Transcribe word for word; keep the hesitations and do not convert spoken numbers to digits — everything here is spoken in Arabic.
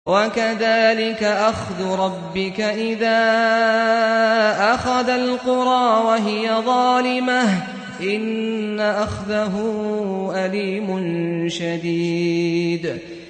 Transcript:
وَكَذَٰلِكَ أَخْذُ رَبِّكَ إِذَا أَخَذَ الْقُرَىٰ وَهِيَ ظَالِمَةٌ ۚ إِنَّ أَخْذَهُ أَلِيمٌ شَدِيدٌ